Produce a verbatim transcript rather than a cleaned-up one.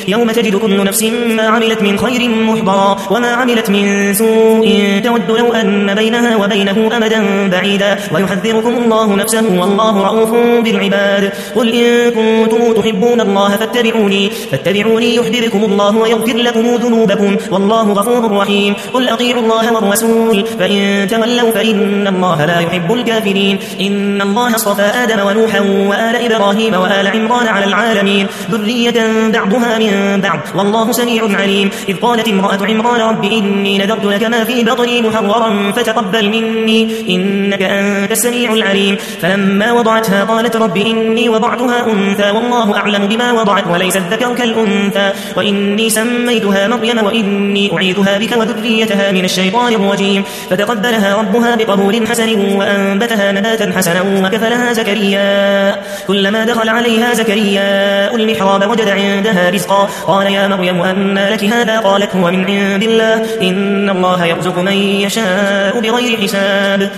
يوم تجد كل نفس ما عملت من خير محضرا وما عملت من سوء تود لو أن بينها وبينه أمدا بعيدا ويحذركم الله نفسه والله رؤوف بالعباد. قل إن كنتم تحبون الله فاتبعوني فاتبعوني يحببكم الله ويغفر لكم ذنوبكم والله غفور رحيم. قل أطيعوا الله والرسول فإن تولوا فإن الله لا يحب الكافرين. إن الله اصطفى آدم ونوحا وآل إبراهيم وآل عمران على العالمين ذرية بعضها من بعض والله سميع عليم. إذ قالت امرأة عمران رب إني نذرت لك ما في بطني محررا فتقبل مني إنك أنت السميع العليم. فلما وضعتها قالت رب إني وضعتها أنثى والله أعلم بما وضعت وليس الذكر كالأنثى وإني سميتها مريم وإني أعيذها بك وذريتها من الشيطان الرجيم. فتقبلها ربها بقبول حسن وأنبتها نباتا حسنا وكفلها زكريا. كلما دخل عليها زكريا المحراب وجد عندها رزقا قال يا مريم أنى لك هذا قالت هو من عند الله إن الله يرزق من يشاء بغير حساب.